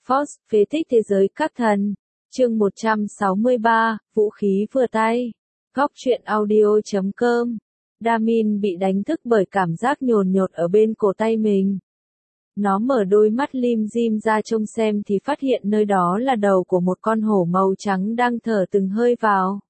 Force, phế tích thế giới các thần. Chương 163, vũ khí vừa tay. Góc truyện audio.com. Damin bị đánh thức bởi cảm giác nhồn nhột ở bên cổ tay mình. Nó mở đôi mắt lim dim ra trông xem thì phát hiện nơi đó là đầu của một con hổ màu trắng đang thở từng hơi vào.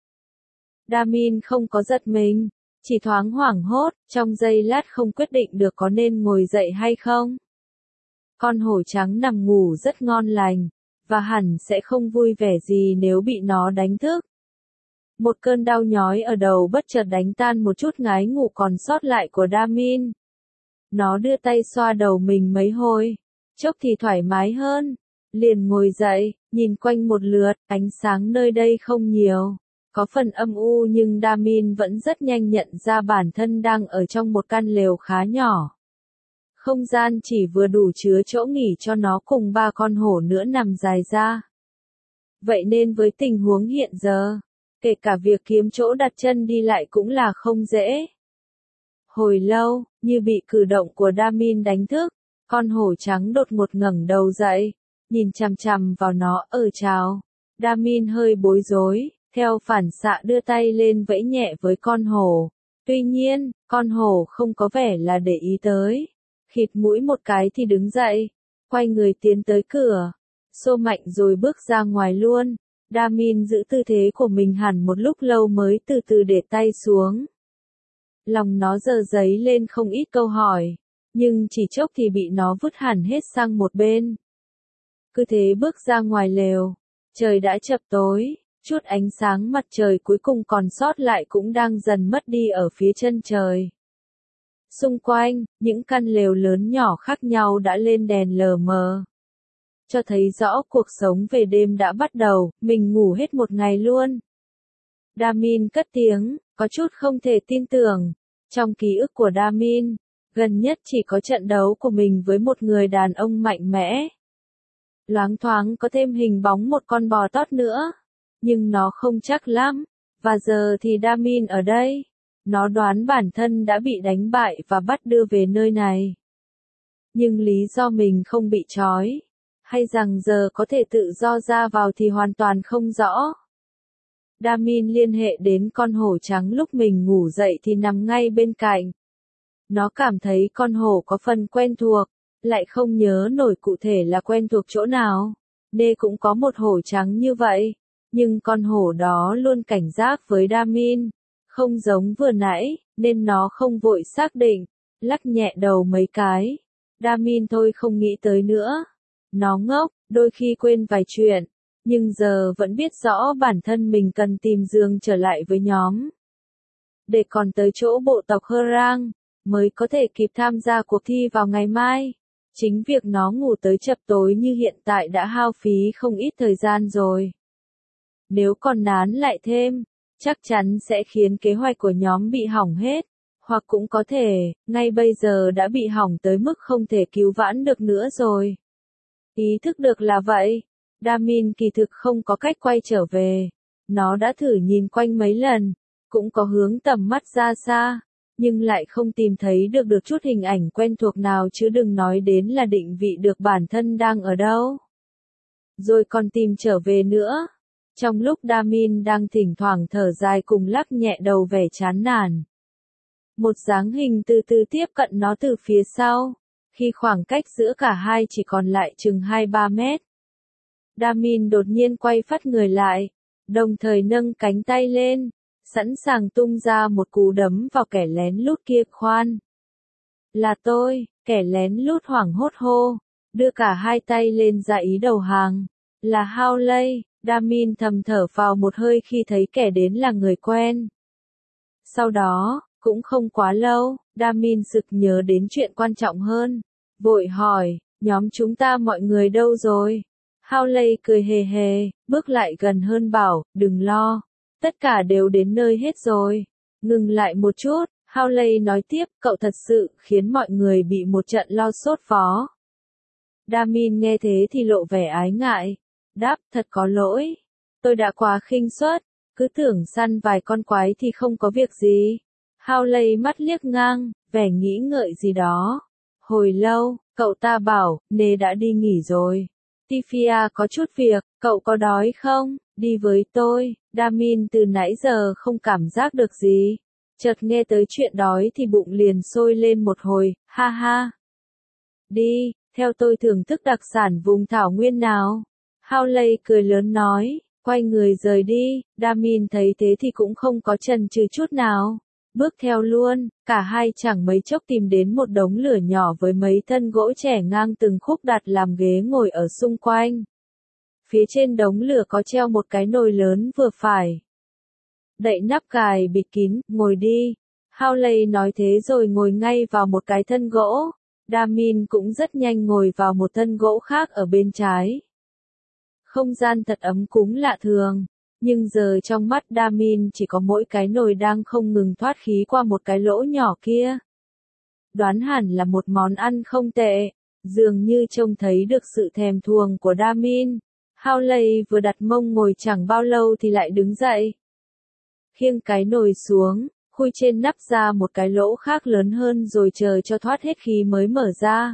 Damin không có giật mình, chỉ thoáng hoảng hốt, trong giây lát không quyết định được có nên ngồi dậy hay không. Con hổ trắng nằm ngủ rất ngon lành, và hẳn sẽ không vui vẻ gì nếu bị nó đánh thức. Một cơn đau nhói ở đầu bất chợt đánh tan một chút ngái ngủ còn sót lại của Damin. Nó đưa tay xoa đầu mình mấy hồi, chốc thì thoải mái hơn, liền ngồi dậy, nhìn quanh một lượt, ánh sáng nơi đây không nhiều, có phần âm u nhưng Damin vẫn rất nhanh nhận ra bản thân đang ở trong một căn lều khá nhỏ. Không gian chỉ vừa đủ chứa chỗ nghỉ cho nó cùng 3 con hổ nữa nằm dài ra. Vậy nên với tình huống hiện giờ, kể cả việc kiếm chỗ đặt chân đi lại cũng là không dễ. Hồi lâu, như bị cử động của Damin đánh thức, con hổ trắng đột ngột ngẩng đầu dậy, nhìn chằm chằm vào nó. Chào. Damin hơi bối rối, theo phản xạ đưa tay lên vẫy nhẹ với con hổ. Tuy nhiên, con hổ không có vẻ là để ý tới. Khịt mũi một cái thì đứng dậy, quay người tiến tới cửa, xô mạnh rồi bước ra ngoài luôn. Damin giữ tư thế của mình hẳn một lúc lâu mới từ từ để tay xuống. Lòng nó dờ dấy lên không ít câu hỏi, nhưng chỉ chốc thì bị nó vứt hẳn hết sang một bên. Cứ thế bước ra ngoài lều, trời đã chập tối, chút ánh sáng mặt trời cuối cùng còn sót lại cũng đang dần mất đi ở phía chân trời. Xung quanh, những căn lều lớn nhỏ khác nhau đã lên đèn lờ mờ, cho thấy rõ cuộc sống về đêm đã bắt đầu. Mình ngủ hết một ngày luôn. Damin cất tiếng, có chút không thể tin tưởng. Trong ký ức của Damin, gần nhất chỉ có trận đấu của mình với một người đàn ông mạnh mẽ. Loáng thoáng có thêm hình bóng một con bò tót nữa, nhưng nó không chắc lắm. Và giờ thì Damin ở đây. Nó đoán bản thân đã bị đánh bại và bắt đưa về nơi này. Nhưng lý do mình không bị trói, hay rằng giờ có thể tự do ra vào thì hoàn toàn không rõ. Damin liên hệ đến con hổ trắng lúc mình ngủ dậy thì nằm ngay bên cạnh. Nó cảm thấy con hổ có phần quen thuộc, lại không nhớ nổi cụ thể là quen thuộc chỗ nào. Nê cũng có một hổ trắng như vậy, nhưng con hổ đó luôn cảnh giác với Damin. Không giống vừa nãy, nên nó không vội xác định, lắc nhẹ đầu mấy cái. Damin thôi không nghĩ tới nữa. Nó ngốc, đôi khi quên vài chuyện, nhưng giờ vẫn biết rõ bản thân mình cần tìm giường trở lại với nhóm. Để còn tới chỗ bộ tộc Herang, mới có thể kịp tham gia cuộc thi vào ngày mai. Chính việc nó ngủ tới chập tối như hiện tại đã hao phí không ít thời gian rồi. Nếu còn nán lại thêm, chắc chắn sẽ khiến kế hoạch của nhóm bị hỏng hết, hoặc cũng có thể, ngay bây giờ đã bị hỏng tới mức không thể cứu vãn được nữa rồi. Ý thức được là vậy, Damin kỳ thực không có cách quay trở về. Nó đã thử nhìn quanh mấy lần, cũng có hướng tầm mắt ra xa, nhưng lại không tìm thấy được chút hình ảnh quen thuộc nào chứ đừng nói đến là định vị được bản thân đang ở đâu. Rồi còn tìm trở về nữa. Trong lúc Damin đang thỉnh thoảng thở dài cùng lắc nhẹ đầu vẻ chán nản, một dáng hình từ từ tiếp cận nó từ phía sau, khi khoảng cách giữa cả hai chỉ còn lại chừng 2-3 mét. Damin đột nhiên quay phắt người lại, đồng thời nâng cánh tay lên, sẵn sàng tung ra một cú đấm vào kẻ lén lút kia. Khoan! Là tôi, kẻ lén lút hoảng hốt hô, đưa cả hai tay lên ra ý đầu hàng. Là Hawley. Damin thầm thở vào một hơi khi thấy kẻ đến là người quen. Sau đó, cũng không quá lâu, Damin sực nhớ đến chuyện quan trọng hơn. Vội hỏi, nhóm chúng ta mọi người đâu rồi? Hawley cười hề hề, bước lại gần hơn bảo, đừng lo. Tất cả đều đến nơi hết rồi. Ngừng lại một chút, Hawley nói tiếp, cậu thật sự khiến mọi người bị một trận lo sốt vó. Damin nghe thế thì lộ vẻ ái ngại. Đáp, thật có lỗi. Tôi đã quá khinh suất, cứ tưởng săn vài con quái thì không có việc gì. Hawley mắt liếc ngang, vẻ nghĩ ngợi gì đó. Hồi lâu, cậu ta bảo, Nê đã đi nghỉ rồi. Tifia có chút việc, cậu có đói không? Đi với tôi. Damin từ nãy giờ không cảm giác được gì. Chợt nghe tới chuyện đói thì bụng liền sôi lên một hồi, ha ha. Đi, theo tôi thưởng thức đặc sản vùng thảo nguyên nào. Howley cười lớn nói, quay người rời đi. Damin thấy thế thì cũng không có chần chừ chút nào. Bước theo luôn, cả hai chẳng mấy chốc tìm đến một đống lửa nhỏ với mấy thân gỗ chẻ ngang từng khúc đặt làm ghế ngồi ở xung quanh. Phía trên đống lửa có treo một cái nồi lớn vừa phải. Đậy nắp cài bịt kín, ngồi đi. Howley nói thế rồi ngồi ngay vào một cái thân gỗ. Damin cũng rất nhanh ngồi vào một thân gỗ khác ở bên trái. Không gian thật ấm cúng lạ thường. Nhưng giờ trong mắt Damin chỉ có mỗi cái nồi đang không ngừng thoát khí qua một cái lỗ nhỏ kia. Đoán hẳn là một món ăn không tệ. Dường như trông thấy được sự thèm thuồng của Damin. Howley vừa đặt mông ngồi chẳng bao lâu thì lại đứng dậy. Khiêng cái nồi xuống, khui trên nắp ra một cái lỗ khác lớn hơn rồi chờ cho thoát hết khí mới mở ra.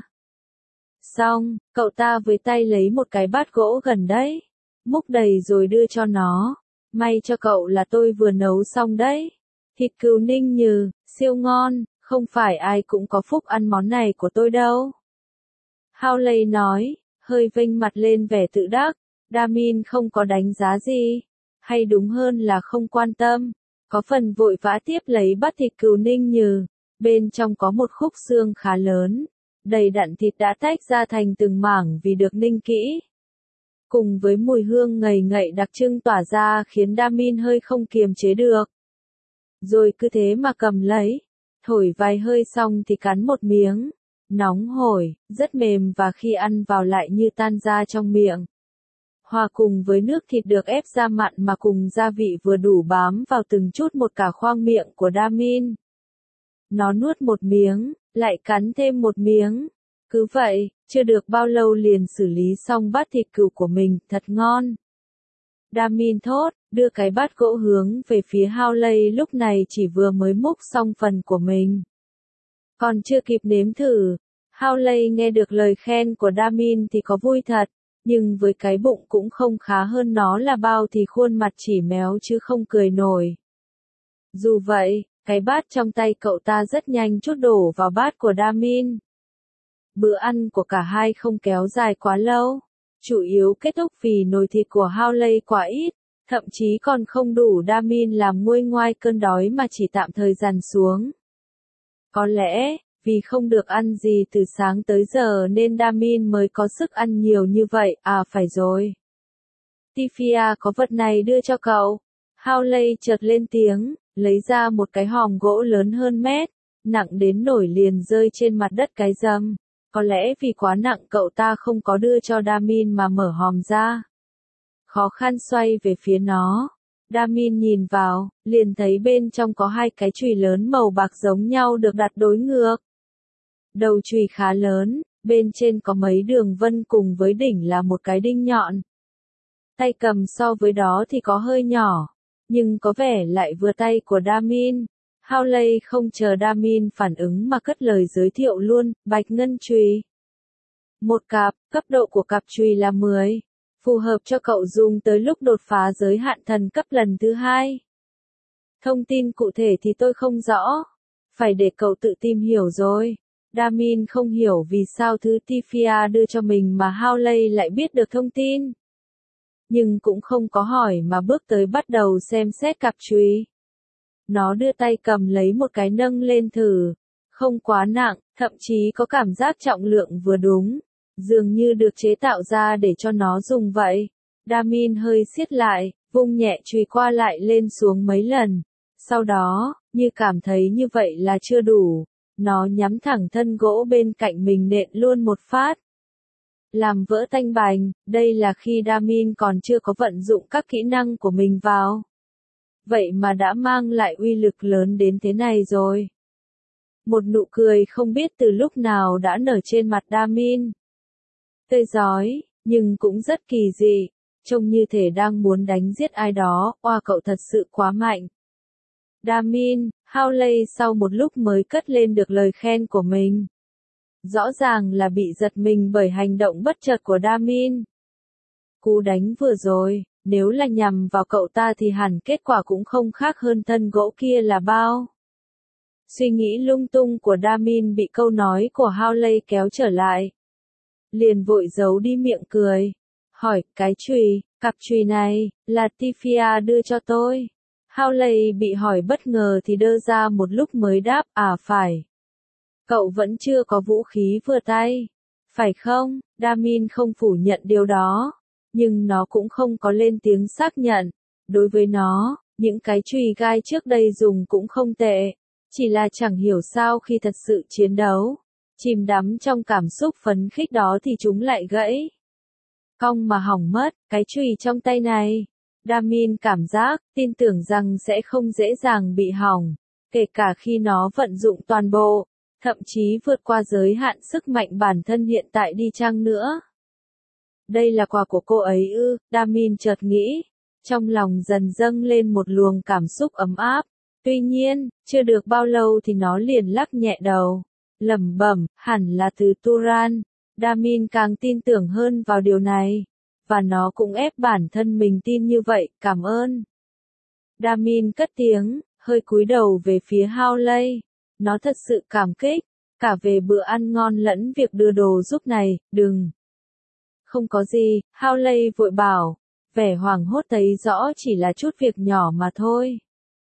Xong, cậu ta với tay lấy một cái bát gỗ gần đấy. Múc đầy rồi đưa cho nó. May cho cậu là tôi vừa nấu xong đấy. Thịt cừu ninh nhừ, siêu ngon, không phải ai cũng có phúc ăn món này của tôi đâu. Howley nói, hơi vênh mặt lên vẻ tự đắc. Damin không có đánh giá gì. Hay đúng hơn là không quan tâm. Có phần vội vã tiếp lấy bát thịt cừu ninh nhừ. Bên trong có một khúc xương khá lớn. Đầy đặn thịt đã tách ra thành từng mảng vì được ninh kỹ. Cùng với mùi hương ngậy ngậy đặc trưng tỏa ra khiến Damin hơi không kiềm chế được. Rồi cứ thế mà cầm lấy. Thổi vài hơi xong thì cắn một miếng. Nóng hổi, rất mềm và khi ăn vào lại như tan ra trong miệng. Hòa cùng với nước thịt được ép ra mặn mà cùng gia vị vừa đủ bám vào từng chút một cả khoang miệng của Damin. Nó nuốt một miếng, lại cắn thêm một miếng. Cứ vậy, chưa được bao lâu liền xử lý xong bát thịt cừu của mình, thật ngon. Damin thốt, đưa cái bát gỗ hướng về phía Howley lúc này chỉ vừa mới múc xong phần của mình. Còn chưa kịp nếm thử, Howley nghe được lời khen của Damin thì có vui thật, nhưng với cái bụng cũng không khá hơn nó là bao thì khuôn mặt chỉ méo chứ không cười nổi. Dù vậy, cái bát trong tay cậu ta rất nhanh trút đổ vào bát của Damin. Bữa ăn của cả hai không kéo dài quá lâu, chủ yếu kết thúc vì nồi thịt của Howley quá ít, thậm chí còn không đủ Damin làm nguôi ngoai cơn đói mà chỉ tạm thời dằn xuống. Có lẽ, vì không được ăn gì từ sáng tới giờ nên Damin mới có sức ăn nhiều như vậy, à phải rồi. Tifia có vật này đưa cho cậu. Howley chợt lên tiếng, lấy ra một cái hòm gỗ lớn hơn mét, nặng đến nổi liền rơi trên mặt đất cái rầm. Có lẽ vì quá nặng cậu ta không có đưa cho Damin mà mở hòm ra. Khó khăn xoay về phía nó. Damin nhìn vào, liền thấy bên trong có hai cái chùy lớn màu bạc giống nhau được đặt đối ngược. Đầu chùy khá lớn, bên trên có mấy đường vân cùng với đỉnh là một cái đinh nhọn. Tay cầm so với đó thì có hơi nhỏ, nhưng có vẻ lại vừa tay của Damin. Howley không chờ Damin phản ứng mà cất lời giới thiệu luôn, bạch ngân chùy. Một cặp, cấp độ của cặp chùy là 10. Phù hợp cho cậu dùng tới lúc đột phá giới hạn thần cấp lần thứ 2. Thông tin cụ thể thì tôi không rõ. Phải để cậu tự tìm hiểu rồi. Damin không hiểu vì sao thứ Tifia đưa cho mình mà Howley lại biết được thông tin. Nhưng cũng không có hỏi mà bước tới bắt đầu xem xét cặp chùy. Nó đưa tay cầm lấy một cái nâng lên thử. Không quá nặng, thậm chí có cảm giác trọng lượng vừa đúng. Dường như được chế tạo ra để cho nó dùng vậy. Damin hơi siết lại, vung nhẹ chùy qua lại lên xuống mấy lần. Sau đó, như cảm thấy như vậy là chưa đủ. Nó nhắm thẳng thân gỗ bên cạnh mình nện luôn một phát. Làm vỡ tanh bành, đây là khi Damin còn chưa có vận dụng các kỹ năng của mình vào. Vậy mà đã mang lại uy lực lớn đến thế này rồi. Một nụ cười không biết từ lúc nào đã nở trên mặt Damin. Tươi rói, nhưng cũng rất kỳ dị, trông như thể đang muốn đánh giết ai đó, oa cậu thật sự quá mạnh. Damin, Howley sau một lúc mới cất lên được lời khen của mình. Rõ ràng là bị giật mình bởi hành động bất chợt của Damin. Cú đánh vừa rồi, nếu là nhằm vào cậu ta thì hẳn kết quả cũng không khác hơn thân gỗ kia là bao. Suy nghĩ lung tung của Damin bị câu nói của Hawley kéo trở lại. Liền vội giấu đi miệng cười. Hỏi, cái chùy, cặp chùy này, là Tifia đưa cho tôi. Hawley bị hỏi bất ngờ thì đơ ra một lúc mới đáp, phải. Cậu vẫn chưa có vũ khí vừa tay. Phải không? Damin không phủ nhận điều đó. Nhưng nó cũng không có lên tiếng xác nhận. Đối với nó, những cái chùy gai trước đây dùng cũng không tệ. Chỉ là chẳng hiểu sao khi thật sự chiến đấu, chìm đắm trong cảm xúc phấn khích đó thì chúng lại gãy. Cong mà hỏng mất, cái chùy trong tay này. Damin cảm giác, tin tưởng rằng sẽ không dễ dàng bị hỏng, kể cả khi nó vận dụng toàn bộ, thậm chí vượt qua giới hạn sức mạnh bản thân hiện tại đi chăng nữa. Đây là quà của cô ấy ư, Damin chợt nghĩ, trong lòng dần dâng lên một luồng cảm xúc ấm áp. Tuy nhiên, chưa được bao lâu thì nó liền lắc nhẹ đầu, lẩm bẩm, hẳn là từ Turan. Damin càng tin tưởng hơn vào điều này, và nó cũng ép bản thân mình tin như vậy, cảm ơn. Damin cất tiếng, hơi cúi đầu về phía Hawley. Nó thật sự cảm kích, cả về bữa ăn ngon lẫn việc đưa đồ giúp này, đừng. Không có gì, Hawley vội bảo, vẻ hoảng hốt thấy rõ chỉ là chút việc nhỏ mà thôi.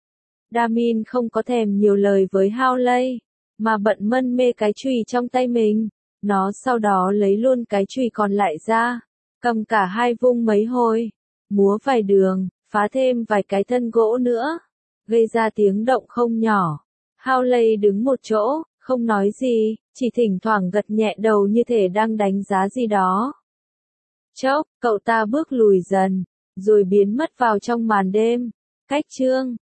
Damin không có thèm nhiều lời với Hawley, mà bận mân mê cái chùy trong tay mình. Nó sau đó lấy luôn cái chùy còn lại ra, cầm cả hai vung mấy hồi, múa vài đường, phá thêm vài cái thân gỗ nữa, gây ra tiếng động không nhỏ. Hawley đứng một chỗ, không nói gì, chỉ thỉnh thoảng gật nhẹ đầu như thể đang đánh giá gì đó. Chốc, cậu ta bước lùi dần, rồi biến mất vào trong màn đêm. Cách chương